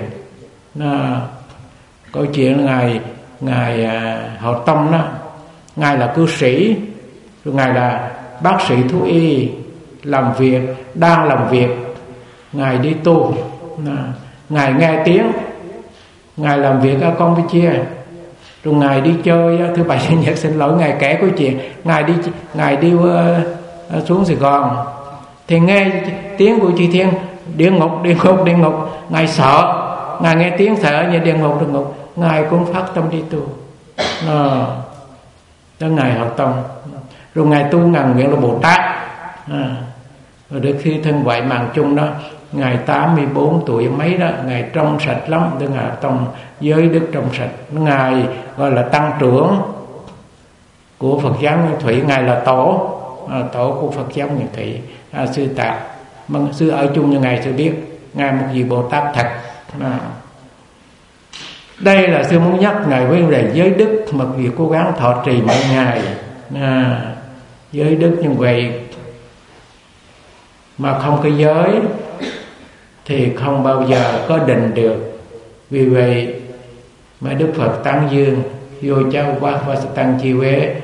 Câu chuyện là Ngài Họ Tông đó, Ngài là cư sĩ, rồi Ngài là bác sĩ thú y, đang làm việc, Ngài đi tu. Ngài nghe tiếng, Ngài làm việc ở Campuchia, rồi Ngài đi chơi. Thứ Bảy Chủ Nhật xin lỗi, Ngài kể câu chuyện Ngài đi xuống Sài Gòn thì nghe tiếng của chị Thiên, địa ngục. Ngài sợ, Ngài nghe tiếng sợ như địa ngục, Ngài cũng phát tâm đi tu. Đó Ngài Họ Tông. Rồi Ngài tu ngàn nguyện là Bồ Tát. Rồi đến khi thân vậy màng chung đó, Ngài 84 tuổi mấy đó, Ngài trong sạch lắm. Tức Ngài Họ Tông giới đức trong sạch. Ngài gọi là tăng trưởng của Phật giáo Nguyên Thủy. Ngài là tổ của Phật giáo Nguyên Thủy. Sư Tạc, sư ở chung như Ngài, sư biết Ngài một vị Bồ Tát thật. Đây là sư muốn nhắc Ngài với vấn đề giới đức, mà việc cố gắng thọ trì mỗi ngày. Giới đức như vậy mà không có giới thì không bao giờ có định được. Vì vậy mà Đức Phật tán dương vô cháu quá tăng chi vế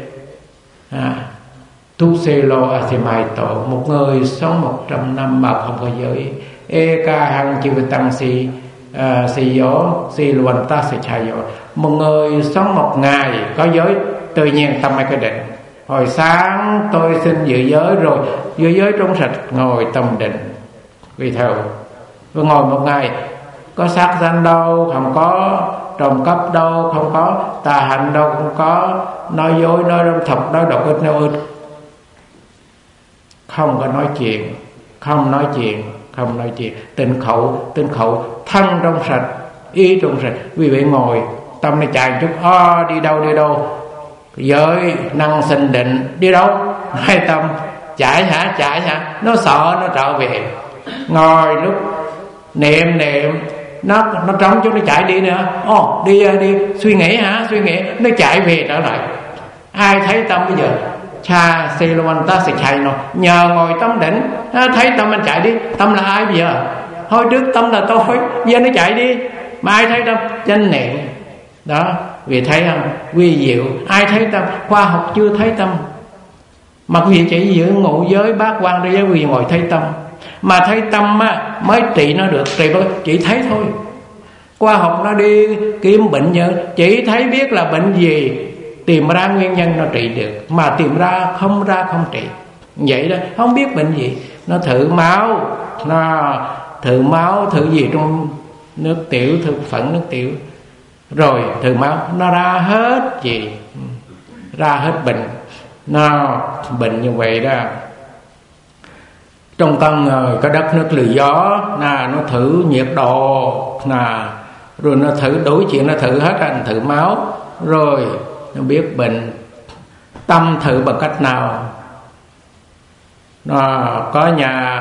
tu xê lô a si mai tổ, một người sống 100 năm mà không có giới. E ca hằng chi tăng si si luận ta sẽ chạy gió. Một người sống một ngày có giới, tự nhiên tâm hay cái định. Hồi sáng tôi xin giữ giới, rồi giữ giới trong sạch, ngồi tâm định vì thầu. Rồi ngồi một ngày, có sát sanh đâu, không có trộm cắp đâu, không có tà hạnh đâu, không có nói dối, nói thật, nói độc ích, nói ích. Không có nói chuyện, không nói chuyện, tịnh khẩu, thân trong sạch, ý trong sạch. Vì vậy ngồi tâm này chạy chút, đi đâu, giới năng sinh định, đi đâu hai tâm chạy hả, nó sợ nó trở về. Ngồi lúc niệm nó trống chút nó chạy đi nữa, đi suy nghĩ nó chạy về trở lại. Ai thấy tâm bây giờ cha xê lô anh ta sẽ chạy nó, nhờ ngồi tâm định, thấy tâm anh chạy đi. Tâm là ai bây giờ? Hồi trước tâm là tôi, bây giờ nó chạy đi. Mà ai thấy tâm? Chánh niệm đó. Vì thấy không, quy diệu. Ai thấy tâm? Khoa học chưa thấy tâm, mà quý vị chỉ giữ ngũ giới bát quan đối với quý vị ngồi thấy tâm. Mà thấy tâm á, mới trị nó được. Chỉ thấy thôi. Khoa học nó đi kiếm bệnh nhân, chỉ thấy biết là bệnh gì, tìm ra nguyên nhân nó trị được. Mà tìm ra không trị. Vậy đó, không biết bệnh gì. Nó thử máu, thử gì trong nước tiểu, thử phẫn nước tiểu, rồi thử máu, nó ra hết gì, ra hết bệnh. Nó bệnh như vậy đó. Trong con có đất nước lửa gió, nó thử nhiệt độ, rồi nó thử đủ chuyện, nó thử hết, anh thử máu, rồi nó biết bệnh. Tâm thử bằng cách nào? Nó có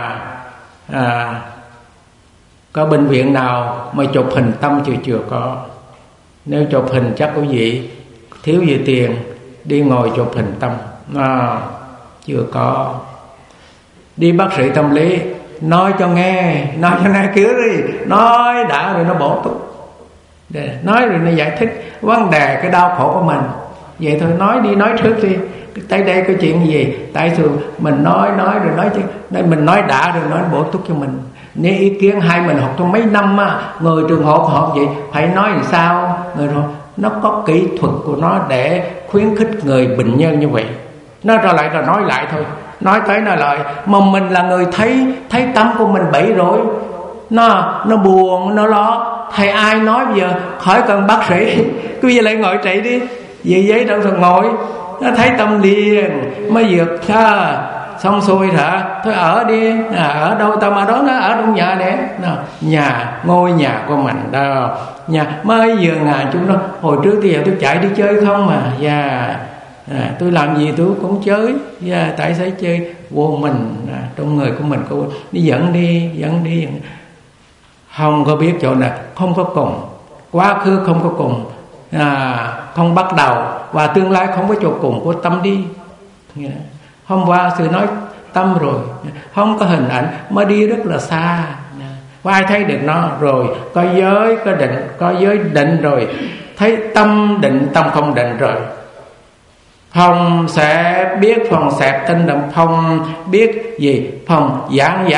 có bệnh viện nào mà chụp hình tâm chưa có. Nếu chụp hình chắc quý vị thiếu gì tiền đi ngồi chụp hình tâm, chưa có. Đi bác sĩ tâm lý nói cho nghe kiểu đi, nói đã rồi nó bổ túc, nói rồi nó giải thích vấn đề cái đau khổ của mình. Vậy thôi, nói đi, nói trước đi, tới đây có chuyện gì. Tại thường mình nói rồi nói chứ, mình nói đã rồi nói bổ túc cho mình. Nếu ý kiến hai mình học trong mấy năm á, người trường học học vậy phải nói làm sao, người nó có kỹ thuật của nó để khuyến khích người bệnh nhân như vậy. Nó rồi lại là nói lại thôi, nói tới nói lại, mà mình là người thấy tâm của mình bậy rồi, nó buồn, nó lo, thầy ai nói bây giờ khỏi cần bác sĩ, cứ bây giờ lại ngồi trị đi, về giấy đâu rồi ngồi, nó thấy tâm liền mới vượt xong xuôi hả, thôi ở đi, ở đâu tâm ở đó, nó ở trong nhà nè, nhà ngôi nhà của mình đó, nhà mới vừa ngày chúng nó hồi trước thì giờ tôi chạy đi chơi không mà, tôi làm gì tôi cũng chơi, tại sao chơi vô mình, trong người của mình có đi dẫn đi, không có biết chỗ nào, không có cùng, quá khứ không có cùng, không bắt đầu và tương lai không có chỗ cùng của tâm đi. Hôm qua sư nói tâm rồi, không có hình ảnh mới đi rất là xa, có ai thấy được nó rồi, có giới định rồi, thấy tâm định tâm không định rồi, phong sẽ biết phong xẹp tinh động, phong biết gì, phong giảng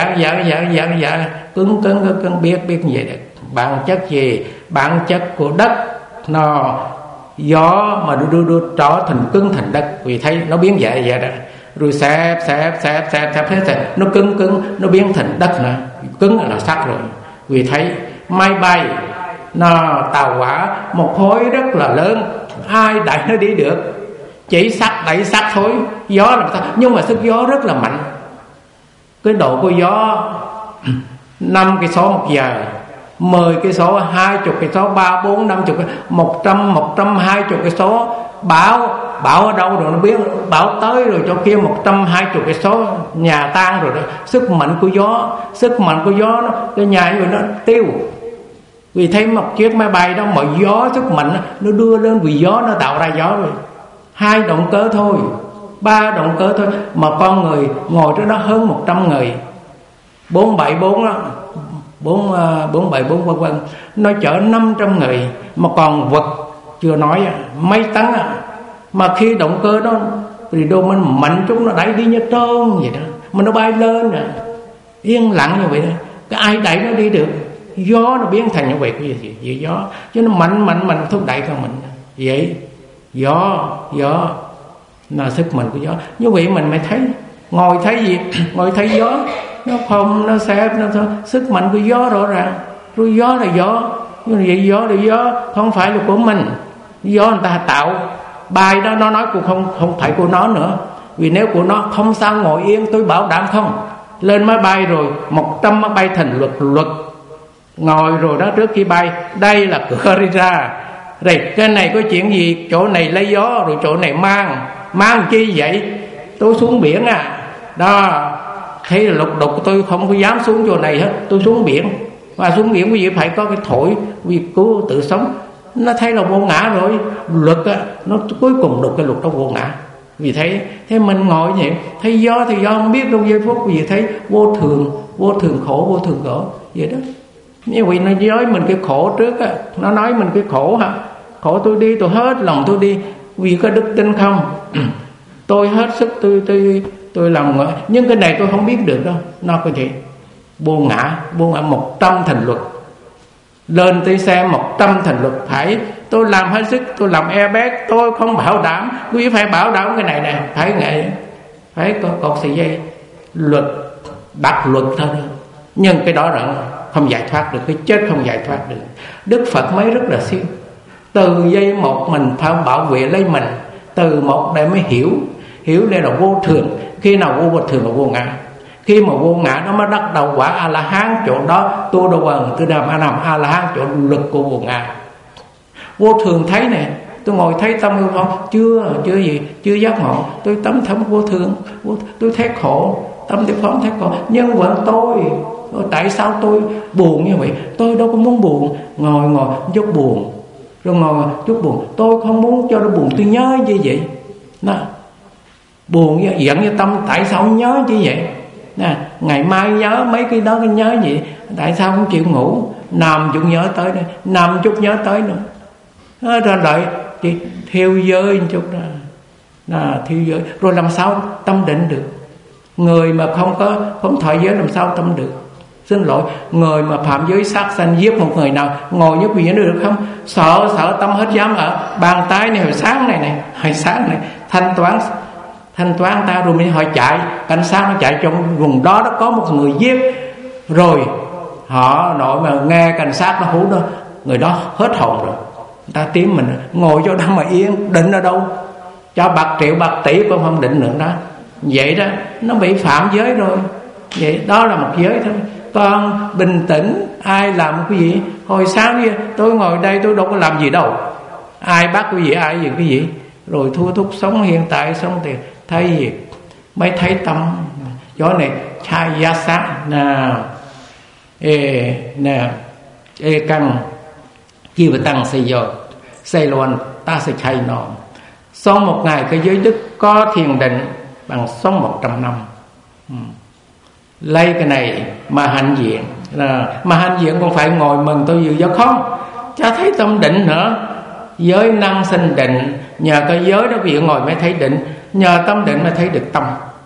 cứng biết như vậy được. Bản chất gì? Bản chất của đất nó gió mà đưa trở thành cứng thành đất, vì thấy nó biến vậy đó, rồi xẹp nó cứng nó biến thành đất nữa, cứng là sắt rồi. Vì thấy máy bay nó tàu hỏa một khối rất là lớn, ai đẩy nó đi được, chỉ sắt đẩy sắt thôi, gió làm sao, nhưng mà sức gió rất là mạnh, cái độ của gió 5 cây số 1 giờ, 10 cây số, 20 cây số, 30, 40, 50, 100, 120 cây số. Bão ở đâu rồi nó biết, bão tới rồi cho kia 120 cây số, nhà tan rồi đó. Sức mạnh của gió nó, cái nhà như vậy nó tiêu. Vì thấy một chiếc máy bay đó, mọi gió sức mạnh nó đưa lên, vì gió nó tạo ra gió rồi. 2 động cơ thôi, 3 động cơ thôi, mà con người ngồi trước đó hơn 100 người, 474 đó, 474 vân vân, nó chở 500 người, mà còn vật chưa nói mấy tấn mà khi động cơ đó thì đôi mình mạnh chúng nó đẩy đi như trơn vậy đó, mà nó bay lên yên lặng như vậy đó, cái ai đẩy nó đi được, gió nó biến thành như vậy, cái gì gió chứ nó mạnh thúc đẩy con mình vậy. Gió là sức mạnh của gió, như vậy mình mới thấy, ngồi thấy gì, ngồi thấy gió nó không, nó xẹp, nó sức mạnh của gió rõ ràng. Rồi gió là gió, nhưng vậy gió là gió, không phải là của mình, gió người ta tạo. Bài đó nó nói cũng không phải của nó nữa, vì nếu của nó không sao ngồi yên, tôi bảo đảm không. Lên máy bay rồi 100 máy bay thành luật ngồi rồi đó, trước khi bay đây là cửa đi ra, rồi cái này có chuyện gì, chỗ này lấy gió, rồi chỗ này mang chi vậy, tôi xuống biển đó, thấy là lục đục, tôi không có dám xuống chỗ này hết, tôi xuống biển, và xuống biển quý vị phải có cái thổi vì cứu tự sống. Nó thấy là vô ngã rồi, luật nó cuối cùng được cái luật đó vô ngã. Vì thế mình ngồi vậy, thấy gió thì gió không biết trong giây phút, vì thấy vô thường khổ vậy đó. Như vậy nó nói mình cái khổ trước nó nói mình cái khổ khổ tôi đi, tôi hết lòng tôi đi, vì có đức tin không? Tôi hết sức tôi làm ngỡ, nhưng cái này tôi không biết được đâu, nó có gì vô ngã 100 thành luật, lên tới xem 100 thành luật, phải tôi làm hết sức, tôi làm airbag, tôi không bảo đảm, quý phải bảo đảm cái này nè, phải nghệ, phải có cột sợi dây luật, đặt luật thôi, nhưng cái đó là không giải thoát được, cái chết không giải thoát được. Đức Phật mới rất là siêu, từ giây một mình phải bảo vệ lấy mình, từ một để mới hiểu đây là vô thường. Khi nào vô thường là vô ngã, khi mà vô ngã nó mới đắc đầu quả A La Hán, chỗ đó tu đầu quần tư đàm A La Hán, chỗ luật của vô ngã. Vô thường thấy nè, tôi ngồi thấy tâm không, chưa giác ngộ, tôi tâm thấm vô thường, tôi thấy khổ, tâm tôi không thấy khổ, nhưng vẫn tôi tại sao tôi buồn như vậy, tôi đâu có muốn buồn, ngồi chút buồn, rồi ngồi chút buồn, tôi không muốn cho nó buồn, tôi nhớ như vậy nè, buồn giận như tâm, tại sao không nhớ như vậy nè, ngày mai nhớ mấy cái đó, cái nhớ gì, tại sao không chịu ngủ, nằm chút nhớ tới đây, nằm chút nhớ tới nữa, rồi lại thì thiêu giới một chút đó, thiêu giới, rồi làm sao tâm định được? Người mà không thọ giới làm sao tâm được? Xin lỗi, người mà phạm giới sát sanh giết một người nào ngồi như quỷ được không? Sợ tâm hết dám ở bàn tay này hồi sáng này thanh toán ta rồi mình họ chạy, cảnh sát nó chạy trong vùng đó nó có một người giết rồi, họ nội mà nghe cảnh sát nó hú đó, người đó hết hồn rồi, người ta tím mình ngồi cho đó mà yên, định ở đâu? Cho bạc triệu bạc tỷ cũng không định nữa đó. Vậy đó, nó bị phạm giới rồi. Vậy đó là một giới thôi. Còn bình tĩnh, ai làm cái gì? Hồi sáng kia tôi ngồi đây tôi đâu có làm gì đâu. Ai bắt cái gì, ai gì cái gì. Rồi thua thúc sống hiện tại, sống thì thấy gì? Mới thấy tâm. Chỗ này chai giá sát nào. Căng khi mà tăng xây dò xây loạn ta sẽ chay nó. Sau một ngày cái giới đức có thiền định bằng sống 100 năm. Lấy cái này mà hạnh diện, mà hạnh diện không phải ngồi mừng tôi dự do không, cho thấy tâm định nữa. Giới năng sinh định, nhờ cái giới đó vị ngồi mới thấy định, nhờ tâm định mới thấy được tâm.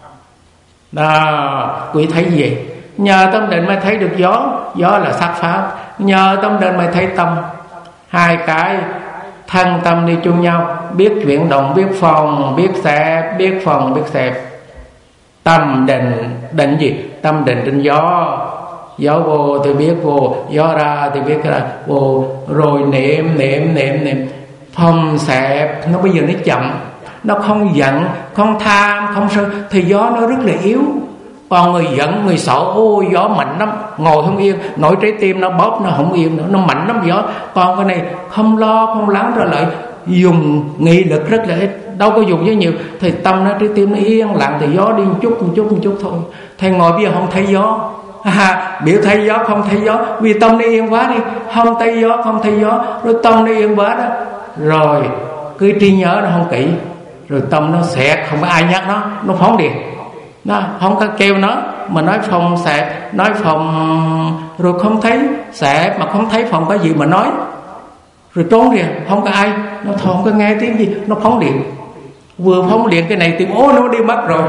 Quý thấy gì? Nhờ tâm định mới thấy được gió, gió là sắc pháp. Nhờ tâm định mới thấy tâm. Hai cái thân tâm đi chung nhau, biết chuyển động, biết phòng, biết xẹp, biết phòng, biết xẹp. Tâm định, định gì? Tâm định trên gió. Gió vô thì biết vô, gió ra thì biết ra vô. Rồi niệm phòng xẹp. Nó bây giờ nó chậm, nó không giận, không tham, không sân, thì gió nó rất là yếu. Còn người giận, người sợ, ôi gió mạnh lắm, ngồi không yên, nổi trái tim nó bóp nó không yên nữa, nó mạnh lắm gió. Còn cái này không lo không lắng, rồi lại dùng nghị lực rất là ít, đâu có dùng với nhiều, thì tâm nó trái tim nó yên lặng, thì gió đi một chút thôi. Thầy ngồi bây giờ không thấy gió, biểu thấy gió không thấy gió, vì tâm nó yên quá đi, không thấy gió, rồi tâm nó yên quá đó, rồi cứ trí nhớ nó không kỹ, rồi tâm nó xẹt, không có ai nhắc nó phóng đi. Nó không có kêu nó, mà nói phòng xẹp, nói phòng rồi không thấy xẹp, mà không thấy phòng có gì mà nói, rồi trốn đi, không có ai, nó không có nghe tiếng gì, nó phóng điện. Vừa phóng điện cái này tìm nó đi mất rồi,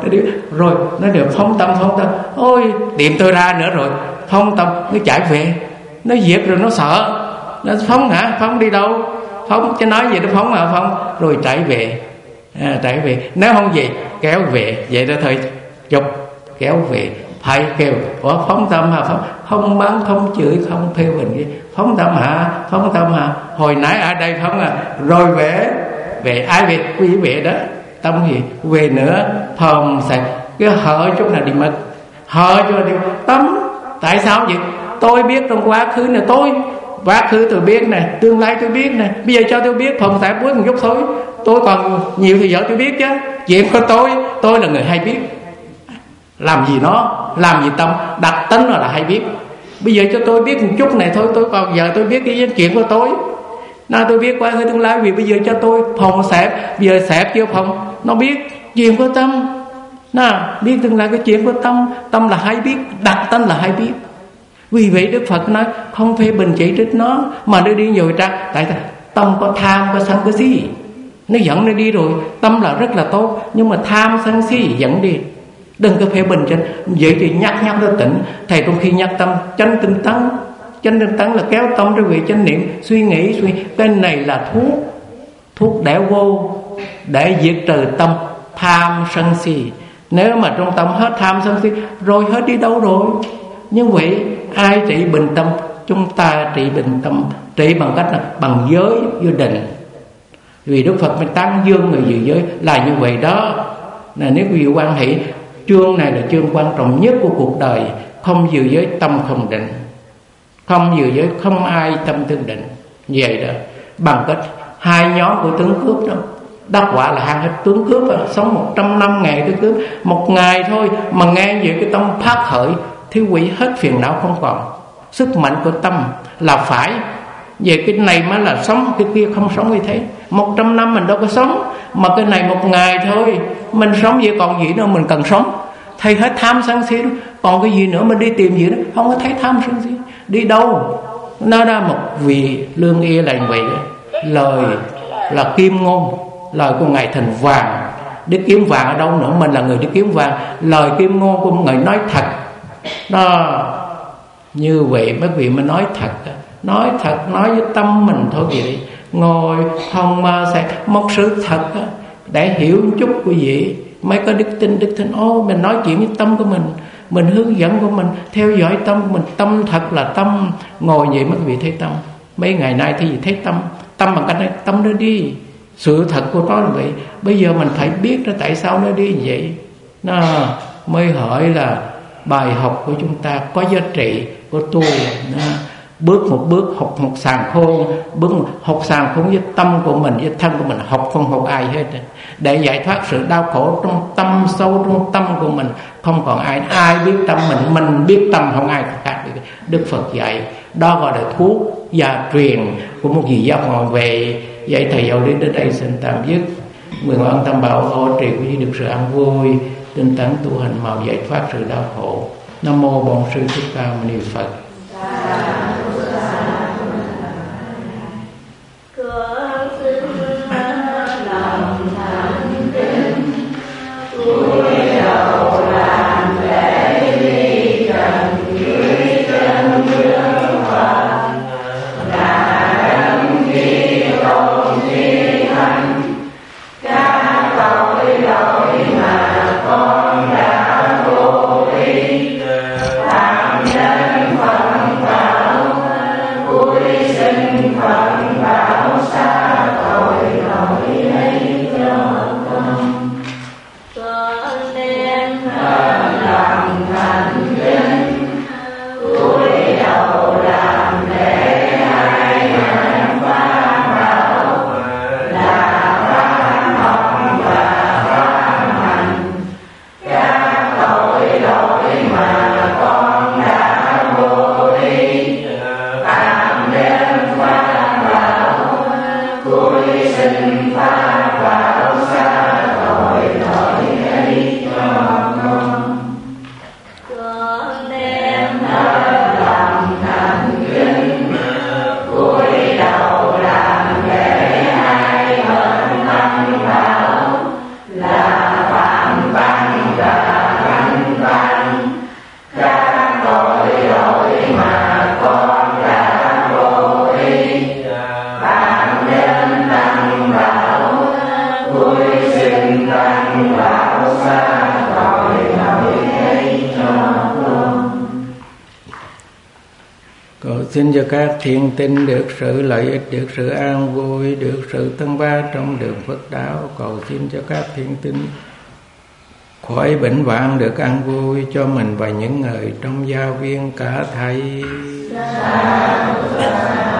nó đều phóng tâm, ôi tìm tôi ra nữa rồi, phóng tâm, nó chạy về, nó diệt rồi nó sợ, nó phóng hả, phóng đi đâu, phóng chứ nói gì nó phóng mà phóng, rồi chạy về. Nếu không gì kéo về, vậy đó thời chụp kéo về, phải kêu có phóng tâm hả, không mắng, không chửi, không phê bình gì, phóng tâm hả, hồi nãy ở đây phóng rồi về ai về, quý về đó, tâm gì về nữa, phòng sạch cái hở chút nào đi mất, hở cho đi tâm. Tại sao vậy? Tôi biết trong quá khứ này, quá khứ tôi biết nè, tương lai tôi biết nè, bây giờ cho tôi biết phòng sạch cuối một chút thôi. Tôi còn nhiều thì giờ tôi biết chứ. Chuyện của tôi là người hay biết. Làm gì tâm, đặt tính là hay biết. Bây giờ cho tôi biết một chút này thôi, tôi còn giờ tôi biết cái chuyện của tôi. Tôi biết quá khứ tương lai, vì bây giờ cho tôi phòng xẹp, bây giờ xẹp chưa phòng, nó biết chuyện của tâm. Biết tương lai cái chuyện của tâm là hay biết, đặt tính là hay biết. Vì vậy Đức Phật nói không phê bình chỉ trích nó, mà nó đi nhồi ra. Tại tâm có tham, có sân, có si, nó dẫn nó đi rồi. Tâm là rất là tốt, nhưng mà tham sân si dẫn đi. Đừng có phê bình trên. Vậy thì nhắc nó tỉnh. Thầy trong khi nhắc tâm chánh tinh tấn là kéo tâm trở về chánh niệm, suy nghĩ. Cái này là thuốc để vô, để diệt trừ tâm tham sân si. Nếu mà trong tâm hết tham sân si rồi, hết đi đâu rồi? Như vậy ai trị bình tâm? Chúng ta trị bình tâm, trị bằng cách là bằng giới, vô định. Vì Đức Phật mới tán dương người giữ giới là như vậy đó. Nếu quý vị quan hệ, chương này là chương quan trọng nhất của cuộc đời. Không giữ giới tâm không định, không giữ giới không ai tâm tương định. Vậy đó, bằng cách hai nhóm của tướng cướp đó, đắc quả là hàng hết tướng cướp đó, sống 100 năm ngày tướng cướp, một ngày thôi mà nghe về cái tâm phát khởi, thiếu hủy hết phiền não không còn. Sức mạnh của tâm là phải. Về cái này mới là sống, cái kia không sống như thế. 100 năm mình đâu có sống, mà cái này một ngày thôi mình sống, vậy còn gì nữa mình cần sống. Thầy hết tham sân si, còn cái gì nữa mình đi tìm gì đó, không có thấy tham sân si. Đi đâu? Nó ra một vị lương y là như vậy đó. Lời là kim ngôn, lời của Ngài thành vàng. Đi kiếm vàng ở đâu nữa, mình là người đi kiếm vàng. Lời kim ngôn của Ngài nói thật đó. Như vậy mấy vị mới nói thật, nói với tâm mình thôi vậy. Ngồi không sẽ một sự thật để hiểu một chút quý vị mới có đức tin. Mình nói chuyện với tâm của mình hướng dẫn của mình, theo dõi tâm của mình. Tâm thật là tâm. Ngồi vậy mấy vị thấy tâm. Mấy ngày nay thì thấy tâm bằng cách này, tâm nó đi. Sự thật của nó là vậy. Bây giờ mình phải biết ra tại sao nó đi vậy. Nó mới hỏi là bài học của chúng ta có giá trị của tôi. Bước một bước học một sàng khôn, học sàng khôn với tâm của mình, với thân của mình, học không học ai hết, để giải thoát sự đau khổ trong tâm, sâu trong tâm của mình. Không còn ai biết tâm mình biết tâm, không ai khác. Đức Phật dạy đó gọi là thuốc gia truyền của một vị giáo hoàng về. Vậy thầy dạo đến đây xin tạm dứt. Nguyện ơn Tam Bảo hộ trì của quý được sự an vui, tinh tấn tu hành màu giải thoát sự đau khổ. Nam mô Bổn Sư Thích Ca Mâu Ni Phật. Xin cho các thiện tinh được sự lợi ích, được sự an vui, được sự tân ba trong đường Phật đạo. Cầu xin cho các thiện tinh khỏi bệnh hoạn, được an vui cho mình và những người trong gia viên cả thầy.